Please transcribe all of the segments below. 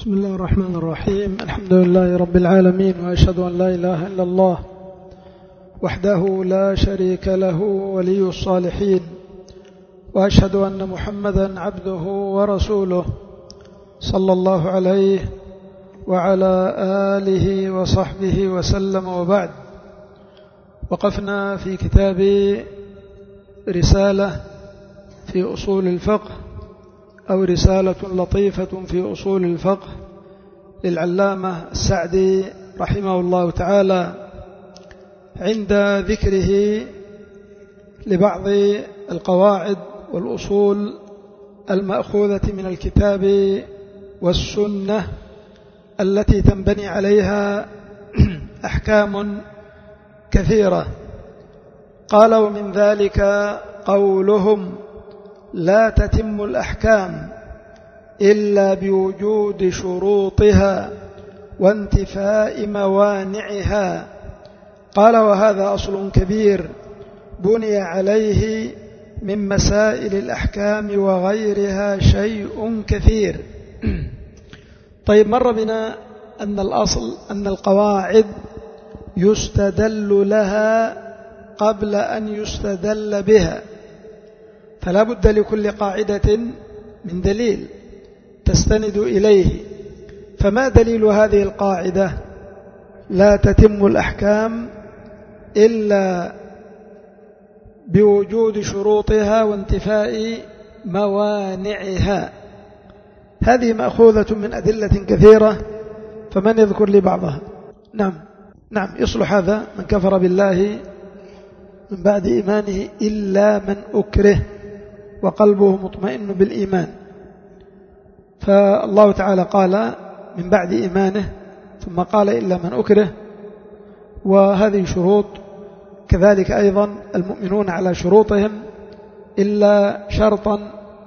بسم الله الرحمن الرحيم. الحمد لله رب العالمين، وأشهد أن لا إله إلا الله وحده لا شريك له ولي الصالحين، وأشهد أن محمدا عبده ورسوله صلى الله عليه وعلى آله وصحبه وسلم. وبعد، وقفنا في كتاب رسالة في أصول الفقه، أو رسالة لطيفة في أصول الفقه للعلامة السعدي رحمه الله تعالى، عند ذكره لبعض القواعد والأصول المأخوذة من الكتاب والسنة التي تنبني عليها أحكام كثيرة. قال: ومن ذلك قولهم: لا تتم الأحكام إلا بوجود شروطها وانتفاء موانعها. قال: وهذا أصل كبير بني عليه من مسائل الأحكام وغيرها شيء كثير. طيب، مر بنا أن الأصل أن القواعد يستدل لها قبل أن يستدل بها، فلا بد لكل قاعدة من دليل تستند إليه. فما دليل هذه القاعدة؟ لا تتم الأحكام إلا بوجود شروطها وانتفاء موانعها. هذه مأخوذة من أدلة كثيرة، فمن يذكر لي بعضها؟ نعم، يصلح هذا: من كفر بالله من بعد إيمانه إلا من أكره وقلبه مطمئن بالإيمان. فالله تعالى قال من بعد إيمانه، ثم قال إلا من أكره، وهذه شروط. كذلك أيضا المؤمنون على شروطهم، إلا شرطا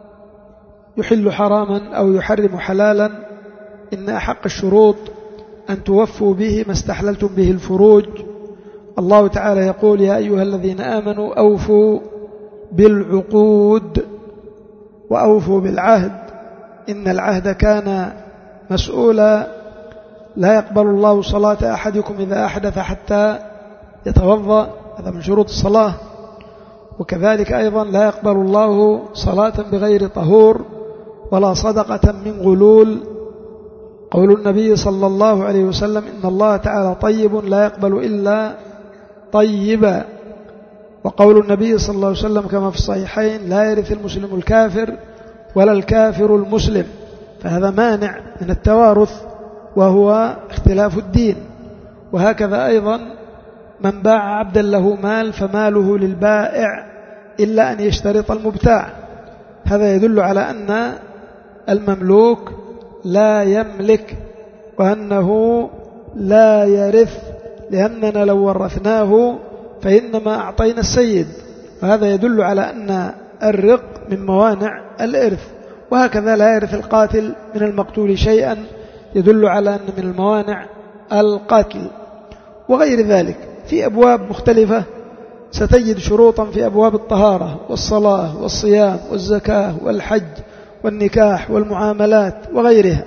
يحل حراما أو يحرم حلالا، إن أحق الشروط أن توفوا به ما استحللتم به الفروج. الله تعالى يقول: يا أيها الذين آمنوا أوفوا بالعقود وأوفوا بالعهد إن العهد كان مسؤولا. لا يقبل الله صلاة أحدكم إذا أحدث حتى يتوضأ، هذا من شروط الصلاة. وكذلك أيضا لا يقبل الله صلاة بغير طهور ولا صدقة من غلول. قول النبي صلى الله عليه وسلم: إن الله تعالى طيب لا يقبل إلا طيبا. وقول النبي صلى الله عليه وسلم كما في الصحيحين: لا يرث المسلم الكافر ولا الكافر المسلم. فهذا مانع من التوارث، وهو اختلاف الدين. وهكذا أيضا من باع عبدا له مال فماله للبائع إلا أن يشترط المبتاع. هذا يدل على أن المملوك لا يملك، وأنه لا يرث، لأننا لو ورثناه فإنما أعطينا السيد. وهذا يدل على أن الرق من موانع الإرث. وهكذا لا يرث القاتل من المقتول شيئا، يدل على أن من الموانع القتل. وغير ذلك في أبواب مختلفة ستجد شروطا في أبواب الطهارة والصلاة والصيام والزكاة والحج والنكاح والمعاملات وغيرها.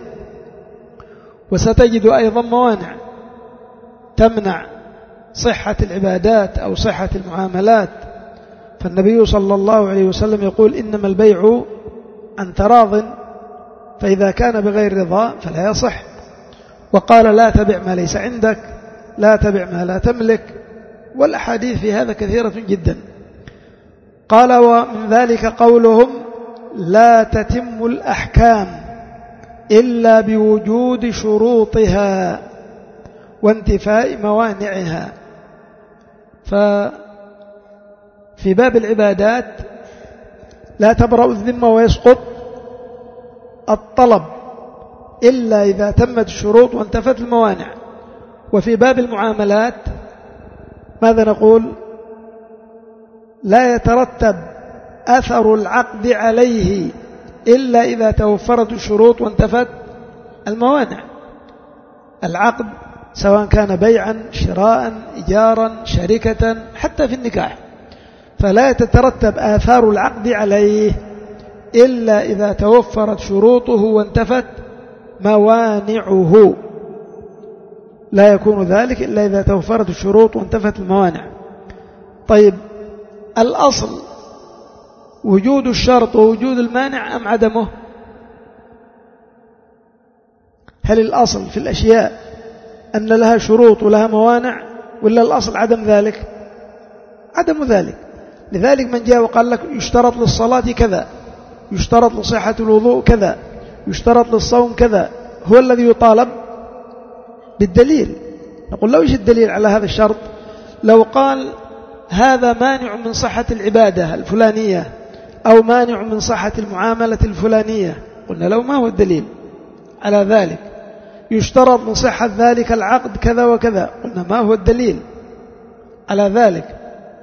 وستجد أيضا موانع تمنع صحة العبادات أو صحة المعاملات. فالنبي صلى الله عليه وسلم يقول: إنما البيع عن تراض، فإذا كان بغير رضا فلا يصح. وقال: لا تبع ما ليس عندك، لا تبع ما لا تملك. والأحاديث في هذا كثيرة جدا. قال: ومن ذلك قولهم: لا تتم الأحكام إلا بوجود شروطها وانتفاء موانعها. ففي باب العبادات لا تبرأ الذمة ويسقط الطلب إلا إذا تمت الشروط وانتفت الموانع. وفي باب المعاملات ماذا نقول؟ لا يترتب أثر العقد عليه إلا إذا توفرت الشروط وانتفت الموانع. العقد سواء كان بيعا، شراء، إيجارا، شركة، حتى في النكاح، فلا تترتب آثار العقد عليه إلا إذا توفرت شروطه وانتفت موانعه. لا يكون ذلك إلا إذا توفرت الشروط وانتفت الموانع. طيب الأصل وجود الشرط ووجود المانع أم عدمه؟ هل الأصل في الأشياء أن لها شروط ولها موانع، ولا الأصل عدم ذلك؟ عدم ذلك. لذلك من جاء وقال لك يشترط للصلاة كذا، يشترط لصحة الوضوء كذا، يشترط للصوم كذا، هو الذي يطالب بالدليل. نقول له إيش الدليل على هذا الشرط؟ لو قال هذا مانع من صحة العبادة الفلانية أو مانع من صحة المعاملة الفلانية، قلنا له ما هو الدليل على ذلك؟ يشترط من صحة ذلك العقد كذا وكذا، قلنا ما هو الدليل على ذلك؟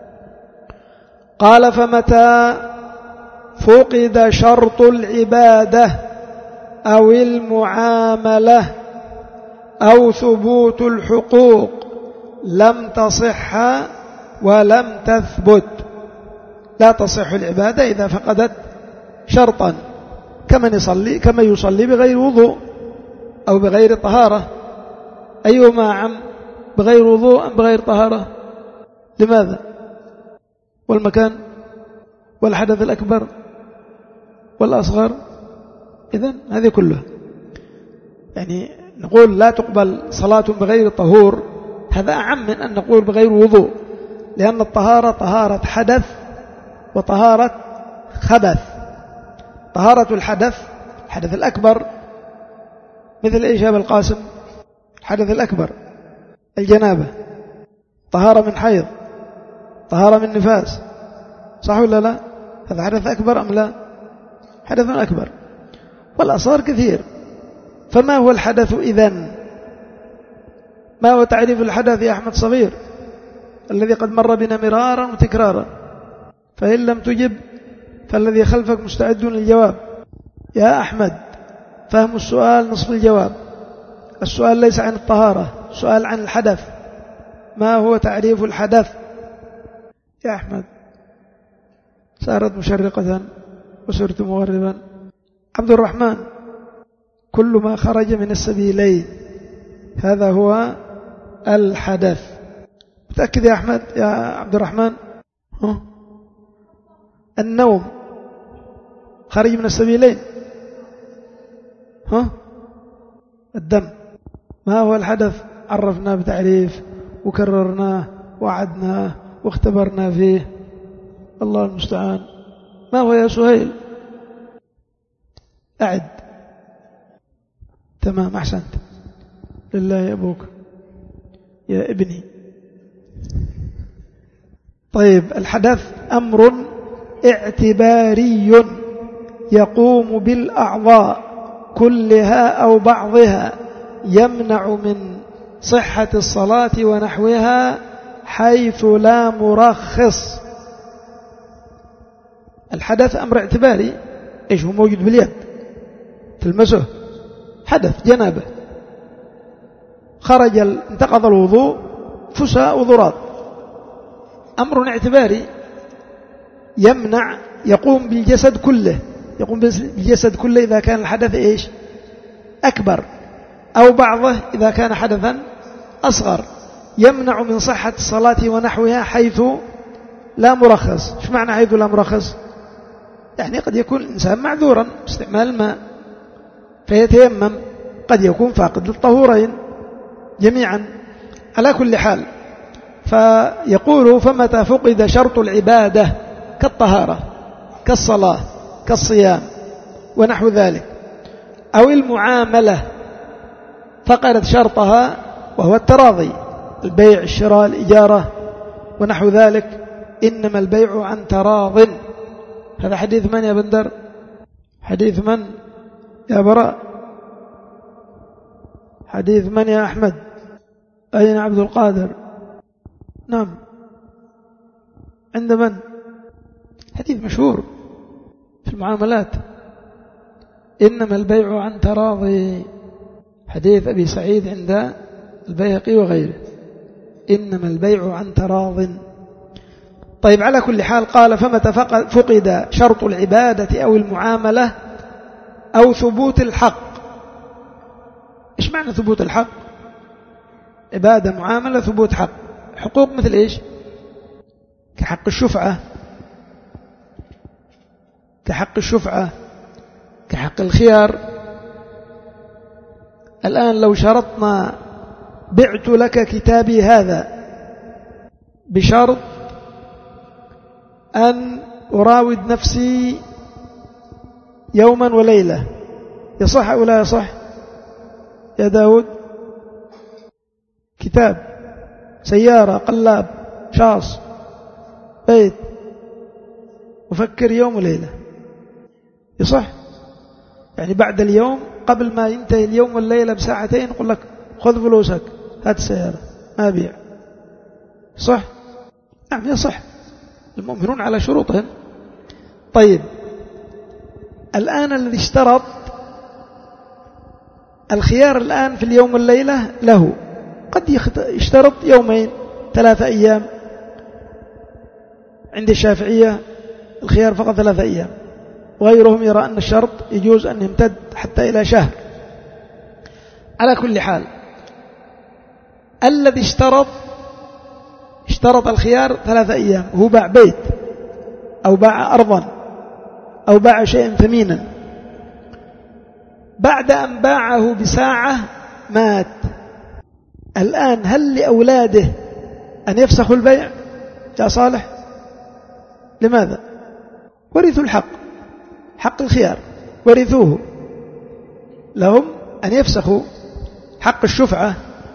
قال فمتى فقد شرط العبادة أو المعاملة أو ثبوت الحقوق لم تصح ولم تثبت. لا تصح العبادة إذا فقدت شرطا، كما يصلي بغير وضوء أو بغير طهارة. أيهما عم، بغير وضوء أم بغير طهارة؟ لماذا؟ والمكان والحدث الأكبر والأصغر. إذن هذه كلها يعني نقول لا تقبل صلاة بغير طهور، هذا أعم من أن نقول بغير وضوء، لأن الطهارة طهارة حدث وطهارة خبث. طهارة الحدث الحدث الأكبر مثل إيش يا أبا القاسم؟ الحدث الأكبر الجنابة، طهارة من حيض، طهارة من نفاس، صح ولا لا؟ هذا حدث أكبر أم لا؟ حدث أكبر. والأصغر كثير. فما هو الحدث إذن؟ ما هو تعريف الحدث يا أحمد صغير الذي قد مر بنا مرارا وتكرارا؟ فإن لم تجب فالذي خلفك مستعد للجواب. يا أحمد فهم السؤال نصف الجواب. السؤال ليس عن الطهارة، سؤال عن الحدث. ما هو تعريف الحدث يا أحمد؟ سارت مشرقة وسرت مغربا. عبد الرحمن كل ما خرج من السبيلين هذا هو الحدث. متأكد يا أحمد يا عبد الرحمن؟ النوم خرج من السبيلين. الدم ما هو الحدث؟ عرفناه بتعريف وكررناه وعدناه واختبرنا فيه. الله المستعان. ما هو يا سهيل؟ أعد. تمام، أحسنت. لله يا أبوك يا ابني. طيب الحدث أمر اعتباري يقوم بالأعضاء كلها أو بعضها، يمنع من صحة الصلاة ونحوها حيث لا مرخص. الحدث أمر اعتباري، إيش هو؟ موجود باليد تلمسه، حدث جنابه، خرج انتقض الوضوء فساء وضراب. أمر اعتباري يمنع، يقوم بالجسد كله، يقوم بالجسد كله إذا كان الحدث إيش؟ أكبر، أو بعضه إذا كان حدثا أصغر. يمنع من صحة الصلاة ونحوها حيث لا مرخص. إيش معنى حيث لا مرخص؟ يعني قد يكون الإنسان معذورا استعمال الماء فيتيمم، قد يكون فاقد للطهورين جميعا. على كل حال فيقول فمتى فقد شرط العبادة كالطهارة كالصلاة كالصيام ونحو ذلك، أو المعاملة فقدت شرطها وهو التراضي، البيع الشراء الإجارة ونحو ذلك، إنما البيع عن تراض. هذا حديث من يا بندر؟ حديث من يا براء؟ حديث من يا أحمد؟ أين عبد القادر؟ نعم، عند من؟ حديث مشهور في المعاملات، إنما البيع عن تراضي، حديث أبي سعيد عند البيهقي وغيره، إنما البيع عن تراض. طيب على كل حال قال فمتى فقد شرط العبادة أو المعاملة أو ثبوت الحق. معنى ثبوت الحق؟ عبادة، معاملة، ثبوت حق. حقوق مثل إيش؟ كحق الشفعة، كحق الشفعة، كحق الخيار. الآن لو شرطنا بعت لك كتابي هذا بشرط أن أراود نفسي يوما وليلة، يصح أو لا يصح يا داود؟ كتاب، سيارة، قلاب، شاص، بيت، أفكر يوم وليلة، يصح؟ يعني بعد اليوم قبل ما ينتهي اليوم والليلة بساعتين يقول لك خذ فلوسك هات السيارة ما بيع، صح؟ نعم يصح، المؤمنون على شروطهم. طيب الآن الذي اشترط الخيار الآن في اليوم والليلة له، قد يشترط يومين 3 أيام. عند الشافعية الخيار فقط 3 أيام، وغيرهم يرى أن الشرط يجوز أن يمتد حتى إلى شهر. على كل حال الذي اشترط الخيار 3 أيام، هو باع بيت أو باع أرضا أو باع شيئا ثمينا، بعد أن باعه بساعة مات. الآن هل لأولاده أن يفسخوا البيع يا صالح؟ لماذا؟ ورثوا الحق، حق الخيار ورثوه، لهم أن يفسخوا حق الشفعة.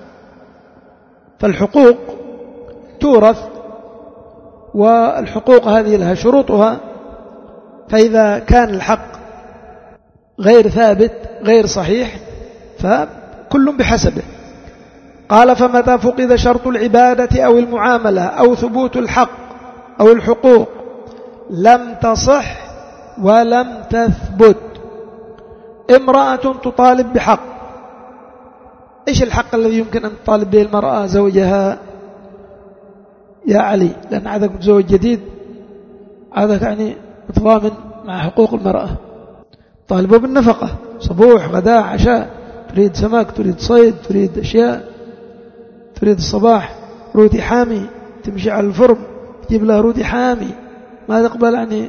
فالحقوق تورث، والحقوق هذه لها شروطها، فإذا كان الحق غير ثابت غير صحيح فكل بحسبه. قال فمتى فقد شرط العبادة أو المعاملة أو ثبوت الحق أو الحقوق لم تصح ولم تثبت. امرأة تطالب بحق، إيش الحق الذي يمكن أن تطالب به المرأة زوجها يا علي؟ لأن عادك متزوج جديد، عادك يعني متضامن مع حقوق المرأة، طالبه بالنفقة، صبوح غداء عشاء، تريد سمك، تريد صيد، تريد أشياء، تريد الصباح روتي حامي، تمشي على الفرن تجيب له روتي حامي، ما تقبل يعني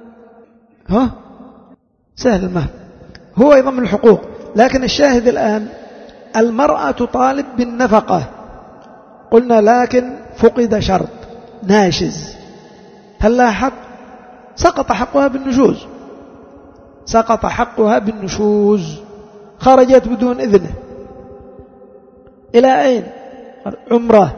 سهل المهل، هو أيضا من الحقوق. لكن الشاهد الآن المرأة تطالب بالنفقة، قلنا لكن فقد شرط ناشز، هل لها حق؟ سقط حقها بالنشوز، سقط حقها بالنشوز، خرجت بدون إذنه. إلى أين؟ عمرة.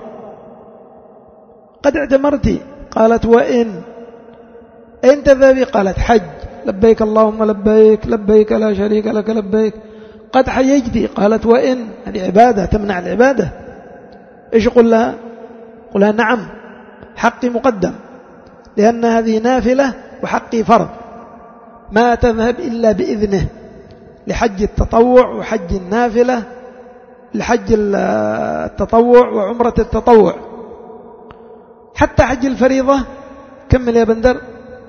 قد اعتمرتي؟ قالت وإن. أين تذهبي؟ قالت حج. لبيك اللهم لبيك، لبيك لا شريك لك لبيك. قد حيجتي؟ قالت وإن. هذه عبادة تمنع العبادة. إيش يقول لها؟ قل لها نعم حقي مقدم، لأن هذه نافلة وحقي فرض، ما تذهب إلا بإذنه، لحج التطوع وحج النافلة، لحج التطوع وعمرة التطوع، حتى حج الفريضة. كمل يا بندر.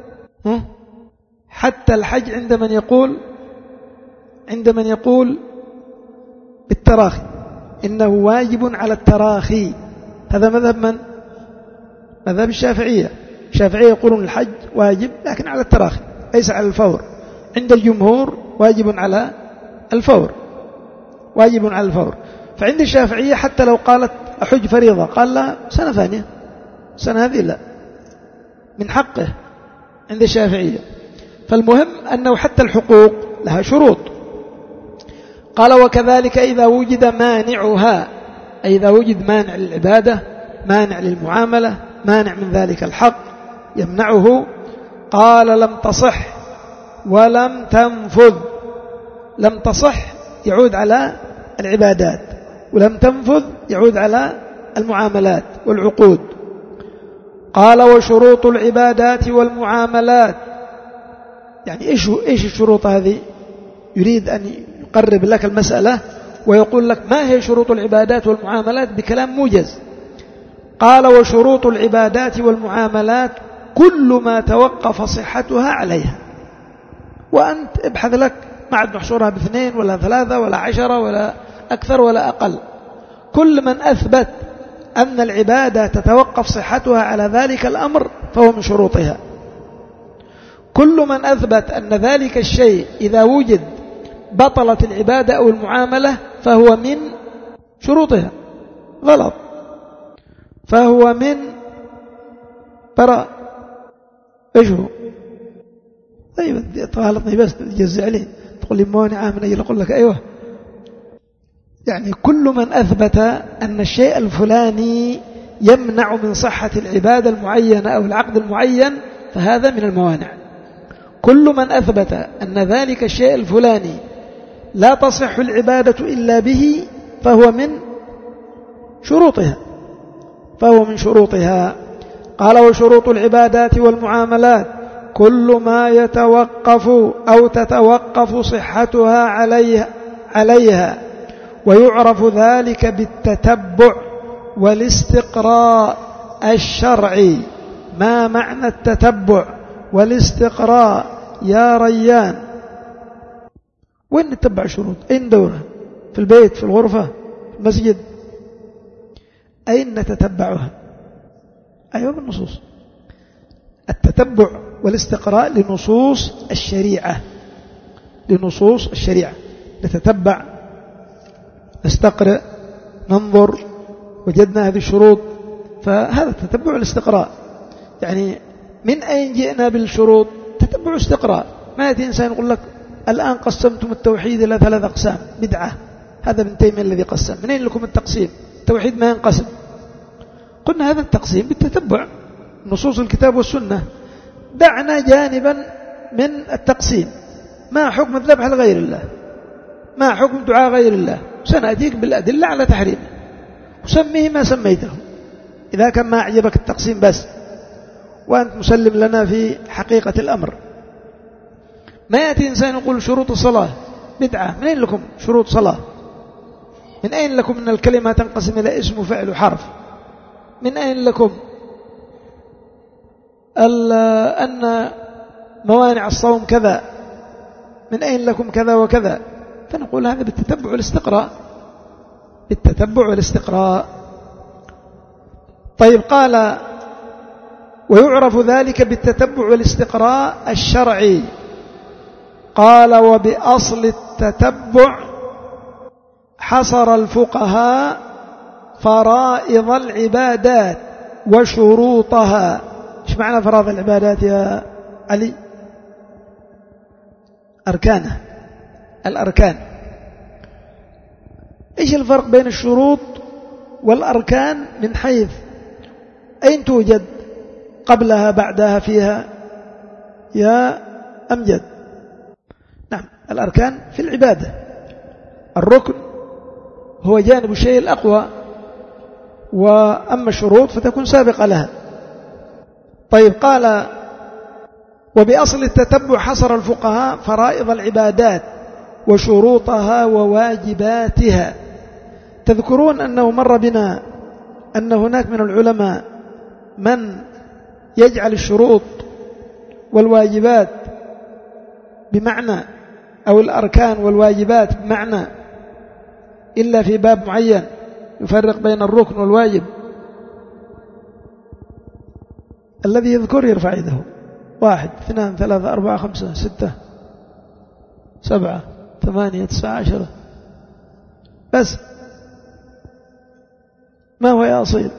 حتى الحج عند من يقول بالتراخي، إنه واجب على التراخي. هذا مذهب من؟ مذهب الشافعية. الشافعية يقولون الحج واجب لكن على التراخي ليس على الفور. عند الجمهور واجب على الفور، واجب على الفور. فعند الشافعية حتى لو قالت أحج فريضة قال لا سنة ثانية، سنة هذه لا، من حقه عند الشافعية. فالمهم أنه حتى الحقوق لها شروط. قال وكذلك إذا وجد مانعها، أي إذا وجد مانع للعبادة، مانع للمعاملة، مانع من ذلك الحق يمنعه. قال لم تصح ولم تنفذ. لم تصح يعود على العبادات، ولم تنفذ يعود على المعاملات والعقود. قال وشروط العبادات والمعاملات، يعني إيش الشروط هذه؟ يريد أن يقرب لك المسألة ويقول لك ما هي شروط العبادات والمعاملات بكلام موجز. قال وشروط العبادات والمعاملات كل ما توقف صحتها عليها. وأنت ابحث لك، ما عاد نحصرها ب2 ولا 3 ولا 10 ولا أكثر ولا أقل. كل من أثبت أن العبادة تتوقف صحتها على ذلك الأمر فهو من شروطها. كل من أثبت أن ذلك الشيء إذا وجد بطلت العبادة أو المعاملة فهو من شروطها. غلط، فهو من براء. إيش هو؟ طيب غلطني بس تجزع لي تقول لي موانع من أجل أقول لك أيوه. يعني كل من أثبت أن الشيء الفلاني يمنع من صحة العبادة المعينة أو العقد المعين فهذا من الموانع. كل من أثبت أن ذلك الشيء الفلاني لا تصح العبادة إلا به فهو من شروطها. قال وشروط العبادات والمعاملات كل ما يتوقف أو تتوقف صحتها عليها ويعرف ذلك بالتتبع والاستقراء الشرعي. ما معنى التتبع والاستقراء يا ريان؟ وين نتبع الشروط؟ أين دورها؟ في البيت، في الغرفة، في المسجد؟ أين نتتبعها؟ أيوة بالنصوص. التتبع والاستقراء لنصوص الشريعة. نتتبع، نستقرأ، ننظر، وجدنا هذه الشروط، فهذا التتبع والاستقراء. يعني من أين جئنا بالشروط؟ تتبع واستقراء. ما يأتي إنسان يقول لك الآن قسمتم التوحيد إلى 3 أقسام، بدعة، هذا ابن تيمية الذي قسم. من أين لكم التقسيم؟ التوحيد ما ينقسم. قلنا هذا التقسيم بالتتبع نصوص الكتاب والسنة. دعنا جانبا من التقسيم. ما حكم الذبح لغير الله؟ ما حكم دعاء غير الله؟ سنأتيك بالأدلة على تحريمه، وسميه ما سميته إذا كان ما أعجبك التقسيم بس وأنت مسلم لنا في حقيقة الأمر. ما يأتي إنسان يقول شروط الصلاة بدعة. من أين لكم شروط صلاة؟ من أين لكم أن الكلمة تنقسم إلى اسم وفعل وحرف؟ من أين لكم أن موانع الصوم كذا؟ من أين لكم كذا وكذا؟ فنقول هذا بالتتبع والاستقراء. طيب قال ويعرف ذلك بالتتبع والاستقراء الشرعي. قال وبأصل التتبع حصر الفقهاء فرائض العبادات وشروطها. ايش معنى فرائض العبادات يا علي؟ أركانها، الأركان. ايش الفرق بين الشروط والأركان من حيث أين توجد؟ قبلها، بعدها، فيها يا أمجد؟ نعم، الأركان في العبادة. الركن هو جانب الشيء الأقوى، وأما الشروط فتكون سابقة لها. طيب قال وبأصل التتبع حصر الفقهاء فرائض العبادات وشروطها وواجباتها. تذكرون أنه مر بنا أن هناك من العلماء من يجعل الشروط والواجبات بمعنى، أو الأركان والواجبات بمعنى، إلا في باب معين يفرق بين الركن والواجب. الذي يذكر يرفع يده. 1 2 3 4 5 6 7 8 9 10 بس. ما هو يا أصيل؟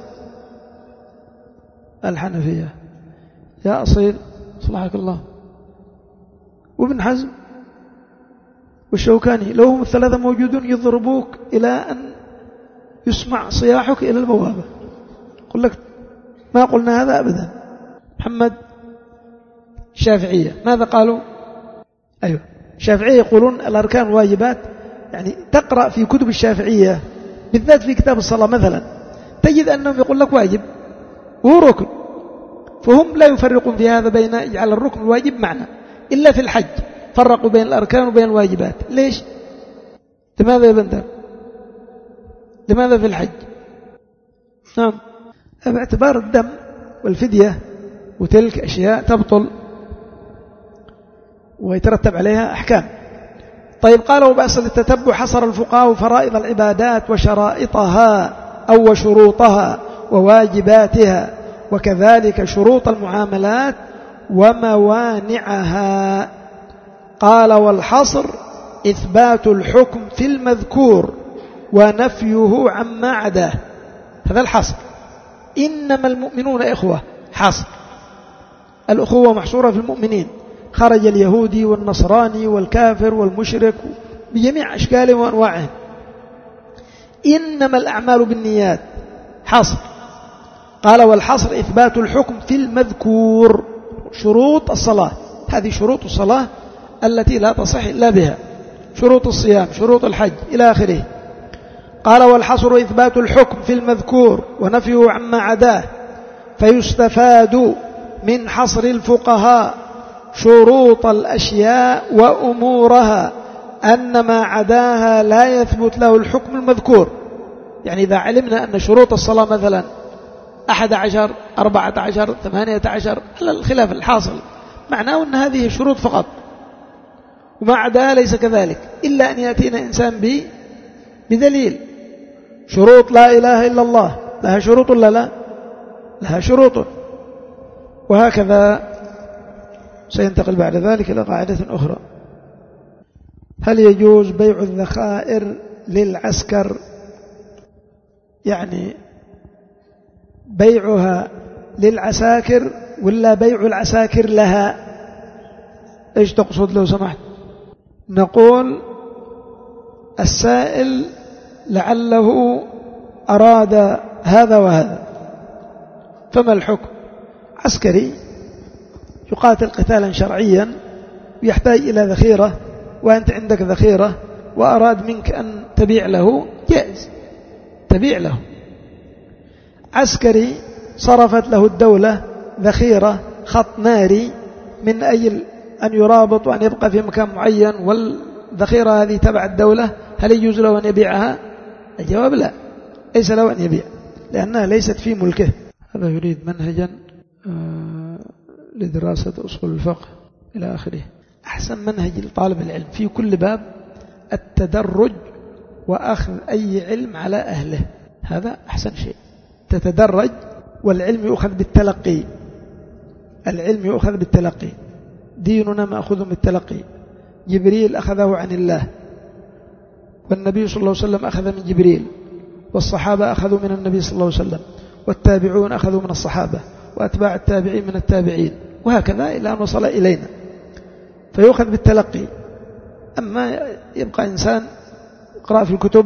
الحنفية. يا أصيل صلحك الله. وابن حزم والشوكاني. لو هم الثلاثة موجودون يضربوك إلى أن يسمع صياحك إلى البوابة. قل لك ما قلنا هذا أبدا. محمد. الشافعية ماذا قالوا؟ أيوة، الشافعية يقولون الأركان والواجبات. يعني تقرأ في كتب الشافعية بالذات في كتاب الصلاة مثلا تجد أنهم يقول لك واجب وهو ركن، فهم لا يفرقون في هذا بين يجعل الركن والواجب معنى. إلا في الحج فرقوا بين الأركان وبين الواجبات. ليش؟ لماذا يا بندر؟ لماذا في الحج؟ نعم، باعتبار الدم والفدية وتلك أشياء تبطل ويترتب عليها أحكام. طيب قال وبأصل التتبع حصر الفقهاء فرائض العبادات وشرائطها أو وشروطها وواجباتها وكذلك شروط المعاملات وموانعها. قال والحصر إثبات الحكم في المذكور ونفيه عما عداه. هذا الحصر. إنما المؤمنون إخوة، حصر. الأخوة محصورة في المؤمنين، خرج اليهودي والنصراني والكافر والمشرك بجميع أشكالهم وأنواعهم. إنما الأعمال بالنيات، حصر. قال والحصر إثبات الحكم في المذكور. شروط الصلاة، هذه شروط الصلاة التي لا تصح إلا بها، شروط الصيام، شروط الحج إلى آخره. قال والحصر إثبات الحكم في المذكور ونفيه عما عداه. فيستفاد من حصر الفقهاء شروط الأشياء وأمورها أن ما عداها لا يثبت له الحكم المذكور. يعني إذا علمنا أن شروط الصلاة مثلا 11 14 18 على الخلاف الحاصل، معناه أن هذه شروط فقط وما عداها ليس كذلك، إلا أن يأتينا إنسان بدليل. شروط لا إله إلا الله لها شروط ولا لا؟ لها شروط. وهكذا سينتقل بعد ذلك إلى قاعدة أخرى. هل يجوز بيع الذخائر للعسكر؟ يعني بيعها للعساكر ولا بيع العساكر لها؟ إيش تقصد لو سمحت؟ نقول السائل لعله أراد هذا وهذا، فما الحكم؟ عسكري يقاتل قتالا شرعيا ويحتاج إلى ذخيرة، وأنت عندك ذخيرة وأراد منك أن تبيع له، جائز تبيع له. عسكري صرفت له الدولة ذخيرة خط ناري من أجل أن يرابط وأن يبقى في مكان معين، والذخيرة هذه تبع الدولة، هل يجوز له أن يبيعها؟ الجواب لا، ليس له أن يبيع لأنها ليست في ملكه. هذا يريد منهجا لدراسة أصول الفقه إلى آخره. أحسن منهج لطالب العلم في كل باب التدرج وأخذ أي علم على أهله، هذا أحسن شيء. تتدرج، والعلم يؤخذ بالتلقي، العلم يؤخذ بالتلقي. ديننا مأخوذ بالتلقي. جبريل أخذه عن الله، والنبي صلى الله عليه وسلم أخذ من جبريل، والصحابة أخذوا من النبي صلى الله عليه وسلم، والتابعون أخذوا من الصحابة، وأتباع التابعين من التابعين، وهكذا إلى أن وصل إلينا. فيؤخذ بالتلقي. أما يبقى إنسان يقرأ في الكتب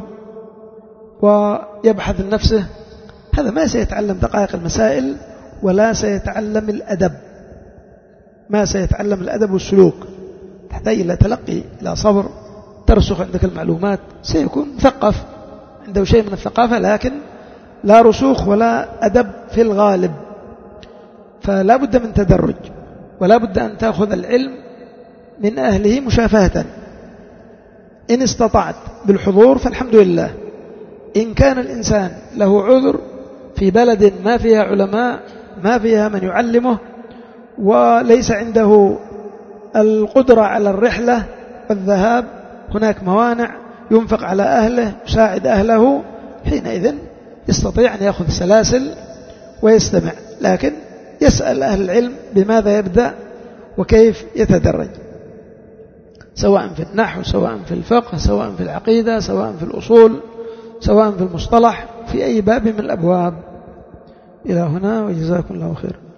ويبحث لنفسه، هذا ما سيتعلم دقائق المسائل ولا سيتعلم الأدب، ما سيتعلم الأدب والسلوك. تحتاج إلى تلقي، إلى صبر، ترسخ عندك المعلومات، سيكون مثقف، عنده شيء من الثقافة، لكن لا رسوخ ولا أدب في الغالب. فلا بد من تدرج، ولا بد أن تأخذ العلم من أهله مشافهة. إن استطعت بالحضور فالحمد لله. إن كان الإنسان له عذر في بلد ما فيها علماء، ما فيها من يعلمه، وليس عنده القدرة على الرحلة والذهاب، هناك موانع، ينفق على أهله، يساعد أهله، حينئذ يستطيع أن يأخذ سلاسل ويستمع، لكن يسأل أهل العلم بماذا يبدأ وكيف يتدرج، سواء في النحو، سواء في الفقه، سواء في العقيدة، سواء في الأصول، سواء في المصطلح، في أي باب من الأبواب. إلى هنا، وجزاكم الله خير.